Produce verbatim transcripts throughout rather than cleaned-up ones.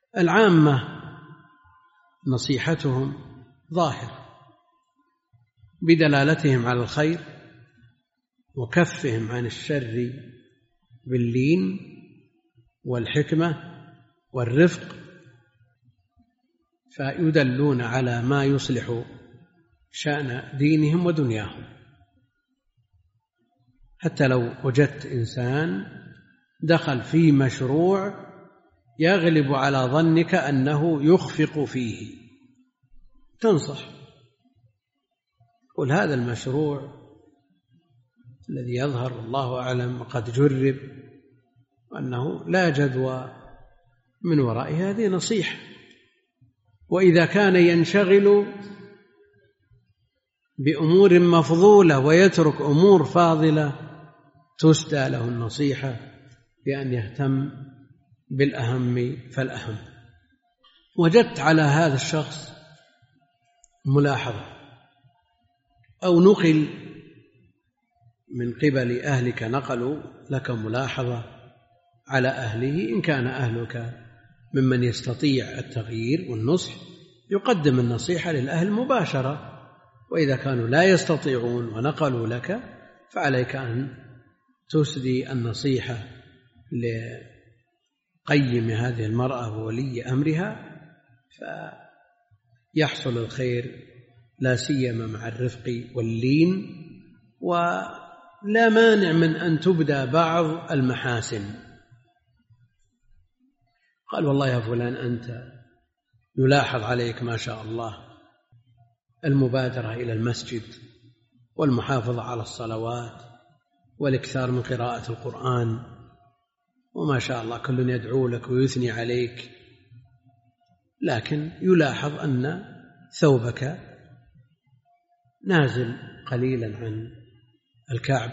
العامة نصيحتهم ظاهر بدلالتهم على الخير وكفهم عن الشر باللين والحكمة والرفق، فيدلون على ما يصلح شأن دينهم ودنياهم. حتى لو وجدت إنسان دخل في مشروع يغلب على ظنك أنه يخفق فيه، تنصح، قل هذا المشروع الذي يظهر الله أعلم وقد جرب أنه لا جدوى من ورائه، هذه نصيحة. وإذا كان ينشغل بأمور مفضولة ويترك أمور فاضلة تسدى له النصيحة بأن يهتم بالأهم فالأهم. وجدت على هذا الشخص ملاحظة أو نقل من قبل أهلك، نقلوا لك ملاحظة على أهله، إن كان أهلك ممن يستطيع التغيير والنصح يقدم النصيحة للأهل مباشرة، وإذا كانوا لا يستطيعون ونقلوا لك فعليك أن تسدي النصيحة لقيم هذه المرأة وولي أمرها، فيحصل الخير لا سيما مع الرفق واللين. ولا مانع من أن تبدى بعض المحاسن، قال والله يا فلان أنت يلاحظ عليك ما شاء الله المبادرة إلى المسجد والمحافظة على الصلوات والإكثار من قراءة القرآن، وما شاء الله كل يدعو لك ويثني عليك، لكن يلاحظ أن ثوبك نازل قليلا عن الكعب،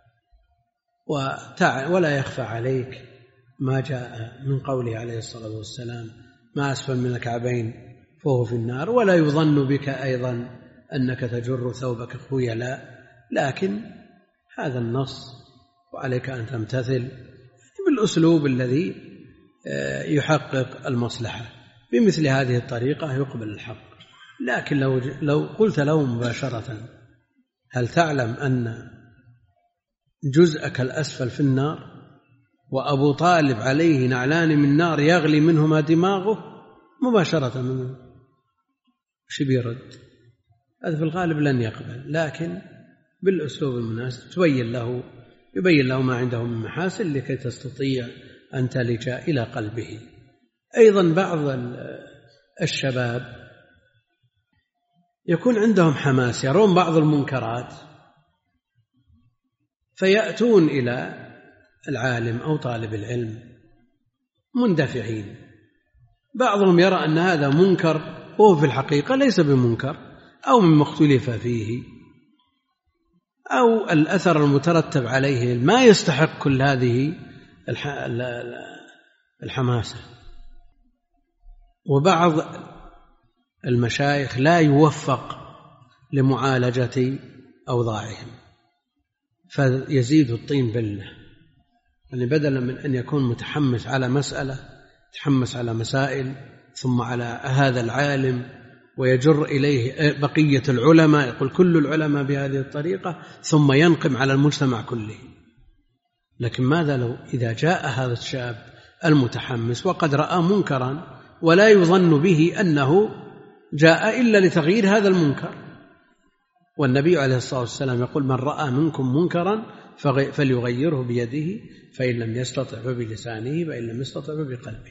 ولا يخفى عليك ما جاء من قوله عليه الصلاة والسلام ما أسفل من الكعبين فهو في النار، ولا يظن بك أيضا أنك تجر ثوبك خيلاء، لكن هذا النص وعليك أن تمتثل بالأسلوب الذي يحقق المصلحة. بمثل هذه الطريقة يقبل الحق. لكن لو, لو قلت له مباشرة هل تعلم أن جزءك الأسفل في النار وأبو طالب عليه نعلان من نار يغلي منهما دماغه، مباشرة منه شو بيرد؟ هذا في الغالب لن يقبل، لكن بالأسلوب المناسب تبين له يبين له ما عنده من محاسن لكي تستطيع أن تلج إلى قلبه. أيضا بعض الشباب يكون عندهم حماس، يرون بعض المنكرات فيأتون إلى العالم أو طالب العلم مندفعين. بعضهم يرى أن هذا منكر وهو في الحقيقة ليس بمنكر، أو مما اختلف فيه، أو الأثر المترتب عليه ما يستحق كل هذه الحماسة. وبعض المشايخ لا يوفق لمعالجة أوضاعهم فيزيد الطين بلة، يعني بدلا من أن يكون متحمس على مسألة تحمس على مسائل ثم على هذا العالم ويجر إليه بقية العلماء، يقول كل العلماء بهذه الطريقة ثم ينقم على المجتمع كله. لكن ماذا لو إذا جاء هذا الشاب المتحمس وقد رأى منكرا ولا يظن به أنه جاء إلا لتغيير هذا المنكر، والنبي عليه الصلاة والسلام يقول من رأى منكم منكرا فليغيره بيده فإن لم يستطع فبلسانه فإن لم يستطع فبقلبه.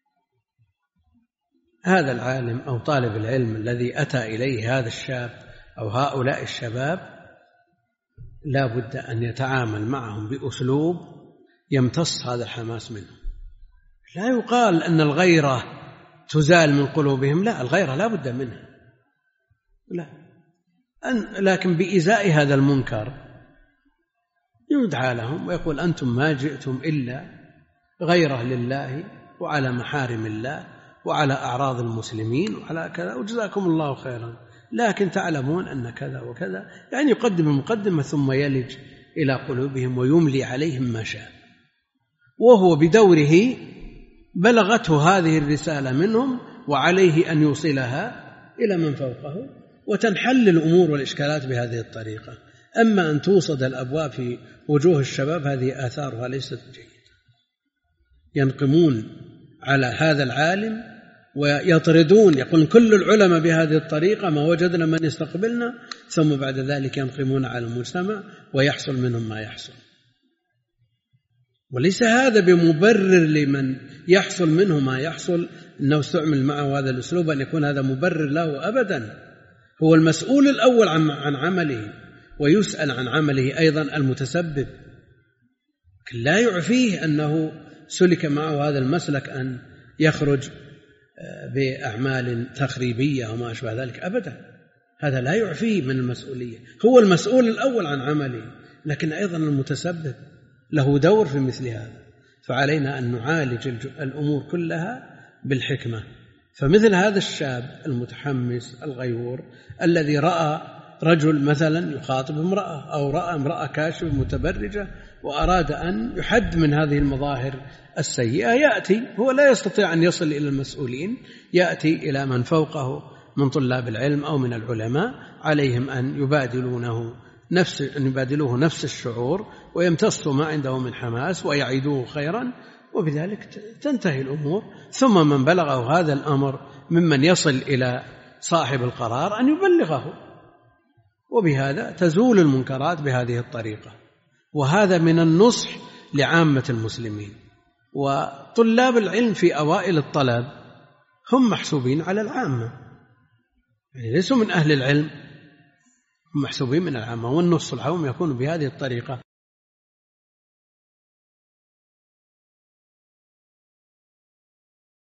هذا العالم أو طالب العلم الذي أتى إليه هذا الشاب أو هؤلاء الشباب لا بد أن يتعامل معهم بأسلوب يمتص هذا الحماس منهم. لا يقال أن الغيرة تزال من قلوبهم، لا، الغيرة لا بد منها، لا، لكن بإزاء هذا المنكر يدعى لهم ويقول أنتم ما جئتم إلا غيرة لله وعلى محارم الله وعلى أعراض المسلمين وعلى كذا وجزاكم الله خيرا، لكن تعلمون أن كذا وكذا، يعني يقدم المقدمة ثم يلج إلى قلوبهم ويملي عليهم ما شاء، وهو بدوره بلغته هذه الرسالة منهم وعليه أن يوصلها إلى من فوقه، وتنحل الأمور والإشكالات بهذه الطريقة. أما أن توصد الأبواب في وجوه الشباب هذه آثارها ليست جيدة، ينقمون على هذا العالم ويطردون، يقول كل العلماء بهذه الطريقة ما وجدنا من يستقبلنا، ثم بعد ذلك ينقمون على المجتمع ويحصل منهم ما يحصل. وليس هذا بمبرر لمن يحصل منه ما يحصل أنه استعمل معه هذا الأسلوب أن يكون هذا مبرر له أبدا. هو المسؤول الأول عن عمله، ويسأل عن عمله أيضا المتسبب. لا يعفيه أنه سلك معه هذا المسلك أن يخرج بأعمال تخريبية وما أشبه ذلك أبدا، هذا لا يعفيه من المسؤولية. هو المسؤول الأول عن عمله، لكن أيضا المتسبب له دور في مثل هذا. فعلينا أن نعالج الأمور كلها بالحكمة. فمثل هذا الشاب المتحمس الغيور الذي رأى رجل مثلا يخاطب امرأة، أو رأى امرأة كاشفة متبرجة وأراد أن يحد من هذه المظاهر السيئة، يأتي هو لا يستطيع أن يصل إلى المسؤولين، يأتي إلى من فوقه من طلاب العلم أو من العلماء، عليهم أن يبادلونه نفس أن يبادلوه نفس الشعور ويمتصوا ما عنده من حماس ويعيدوه خيرا، وبذلك تنتهي الأمور. ثم من بلغه هذا الأمر ممن يصل إلى صاحب القرار أن يبلغه، وبهذا تزول المنكرات بهذه الطريقة. وهذا من النصح لعامة المسلمين. وطلاب العلم في أوائل الطلب هم محسوبين على العامة، يعني ليسوا من أهل العلم، هم محسوبين من العامة، والنصح لهم يكون بهذه الطريقة.